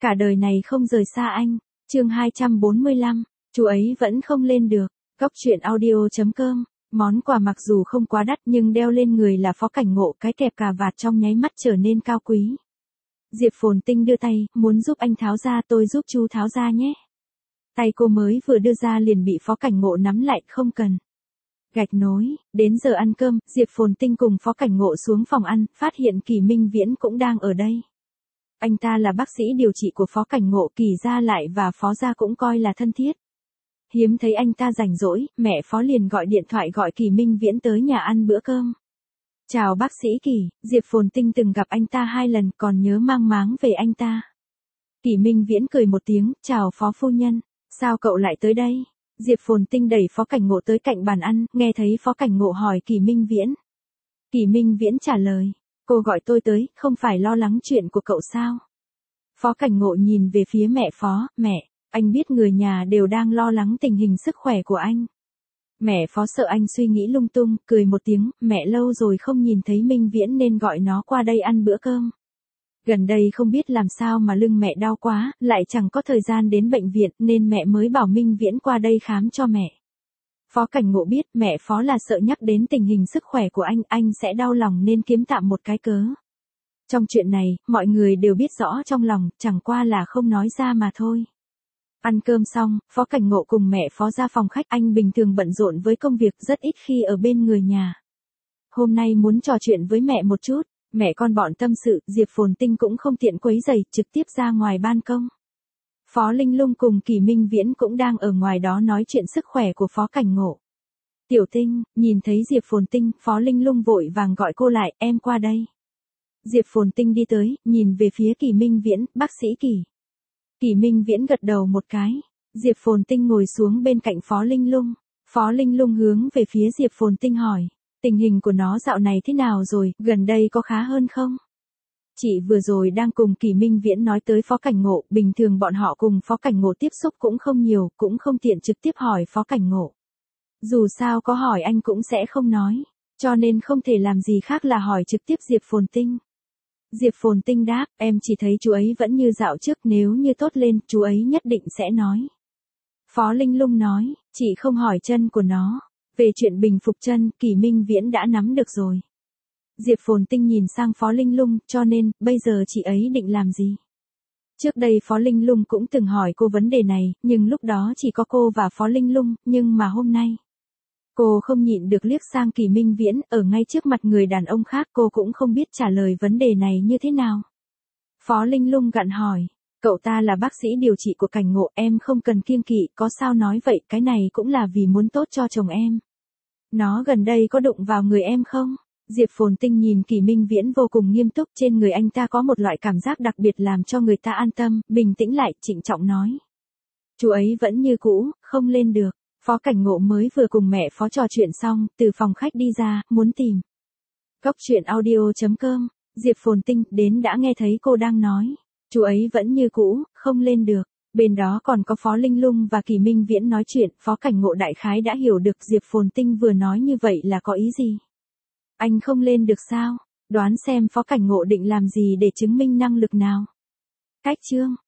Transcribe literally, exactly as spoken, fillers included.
cả đời này không rời xa anh. Chương hai trăm bốn mươi lăm, chú ấy vẫn không lên được. Góc truyện audio chấm com. Món quà mặc dù không quá đắt nhưng đeo lên người là Phó Cảnh Ngộ, cái kẹp cà vạt trong nháy mắt trở nên cao quý. Diệp Phồn Tinh đưa tay, muốn giúp anh tháo ra, tôi giúp chú tháo ra nhé. Tay cô mới vừa đưa ra liền bị Phó Cảnh Ngộ nắm lại, không cần. Gạch nối, đến giờ ăn cơm, Diệp Phồn Tinh cùng Phó Cảnh Ngộ xuống phòng ăn, phát hiện Kỳ Minh Viễn cũng đang ở đây. Anh ta là bác sĩ điều trị của Phó Cảnh Ngộ, Kỳ gia lại và Phó gia cũng coi là thân thiết. Hiếm thấy anh ta rảnh rỗi, mẹ Phó liền gọi điện thoại gọi Kỳ Minh Viễn tới nhà ăn bữa cơm. Chào bác sĩ Kỳ, Diệp Phồn Tinh từng gặp anh ta hai lần, còn nhớ mang máng về anh ta. Kỳ Minh Viễn cười một tiếng, chào Phó phu nhân, sao cậu lại tới đây? Diệp Phồn Tinh đẩy Phó Cảnh Ngộ tới cạnh bàn ăn, nghe thấy Phó Cảnh Ngộ hỏi Kỳ Minh Viễn. Kỳ Minh Viễn trả lời, cô gọi tôi tới, không phải lo lắng chuyện của cậu sao? Phó Cảnh Ngộ nhìn về phía mẹ Phó, mẹ, anh biết người nhà đều đang lo lắng tình hình sức khỏe của anh. Mẹ Phó sợ anh suy nghĩ lung tung, cười một tiếng, mẹ lâu rồi không nhìn thấy Minh Viễn nên gọi nó qua đây ăn bữa cơm. Gần đây không biết làm sao mà lưng mẹ đau quá, lại chẳng có thời gian đến bệnh viện nên mẹ mới bảo Minh Viễn qua đây khám cho mẹ. Phó Cảnh Ngộ biết mẹ Phó là sợ nhắc đến tình hình sức khỏe của anh, anh sẽ đau lòng nên kiếm tạm một cái cớ. Trong chuyện này, mọi người đều biết rõ trong lòng, chẳng qua là không nói ra mà thôi. Ăn cơm xong, Phó Cảnh Ngộ cùng mẹ Phó ra phòng khách, anh bình thường bận rộn với công việc rất ít khi ở bên người nhà. Hôm nay muốn trò chuyện với mẹ một chút, mẹ con bọn tâm sự, Diệp Phồn Tinh cũng không tiện quấy rầy, trực tiếp ra ngoài ban công. Phó Linh Lung cùng Kỳ Minh Viễn cũng đang ở ngoài đó nói chuyện sức khỏe của Phó Cảnh Ngộ. Tiểu Tinh, nhìn thấy Diệp Phồn Tinh, Phó Linh Lung vội vàng gọi cô lại, em qua đây. Diệp Phồn Tinh đi tới, nhìn về phía Kỳ Minh Viễn, bác sĩ Kỳ. Kỳ Minh Viễn gật đầu một cái. Diệp Phồn Tinh ngồi xuống bên cạnh Phó Linh Lung. Phó Linh Lung hướng về phía Diệp Phồn Tinh hỏi, tình hình của nó dạo này thế nào rồi, gần đây có khá hơn không? Chị vừa rồi đang cùng Kỳ Minh Viễn nói tới Phó Cảnh Ngộ, bình thường bọn họ cùng Phó Cảnh Ngộ tiếp xúc cũng không nhiều, cũng không tiện trực tiếp hỏi Phó Cảnh Ngộ. Dù sao có hỏi anh cũng sẽ không nói, cho nên không thể làm gì khác là hỏi trực tiếp Diệp Phồn Tinh. Diệp Phồn Tinh đáp, em chỉ thấy chú ấy vẫn như dạo trước, nếu như tốt lên, chú ấy nhất định sẽ nói. Phó Linh Lung nói, chị không hỏi chân của nó. Về chuyện bình phục chân, Kỳ Minh Viễn đã nắm được rồi. Diệp Phồn Tinh nhìn sang Phó Linh Lung, cho nên, bây giờ chị ấy định làm gì? Trước đây Phó Linh Lung cũng từng hỏi cô vấn đề này, nhưng lúc đó chỉ có cô và Phó Linh Lung, nhưng mà hôm nay. Cô không nhịn được liếc sang Kỳ Minh Viễn, ở ngay trước mặt người đàn ông khác, cô cũng không biết trả lời vấn đề này như thế nào. Phó Linh Lung gặn hỏi, cậu ta là bác sĩ điều trị của Cảnh Ngộ, em không cần kiêng kỵ, có sao nói vậy, cái này cũng là vì muốn tốt cho chồng em. Nó gần đây có đụng vào người em không? Diệp Phồn Tinh nhìn Kỳ Minh Viễn vô cùng nghiêm túc, trên người anh ta có một loại cảm giác đặc biệt làm cho người ta an tâm, bình tĩnh lại, trịnh trọng nói. Chú ấy vẫn như cũ, không lên được. Phó Cảnh Ngộ mới vừa cùng mẹ Phó trò chuyện xong, từ phòng khách đi ra, muốn tìm. Góc truyện audio chấm com, Diệp Phồn Tinh, đến đã nghe thấy cô đang nói. Chú ấy vẫn như cũ, không lên được. Bên đó còn có Phó Linh Lung và Kỳ Minh Viễn nói chuyện, Phó Cảnh Ngộ đại khái đã hiểu được Diệp Phồn Tinh vừa nói như vậy là có ý gì. Anh không lên được sao? Đoán xem Phó Cảnh Ngộ định làm gì để chứng minh năng lực nào. Cách chương.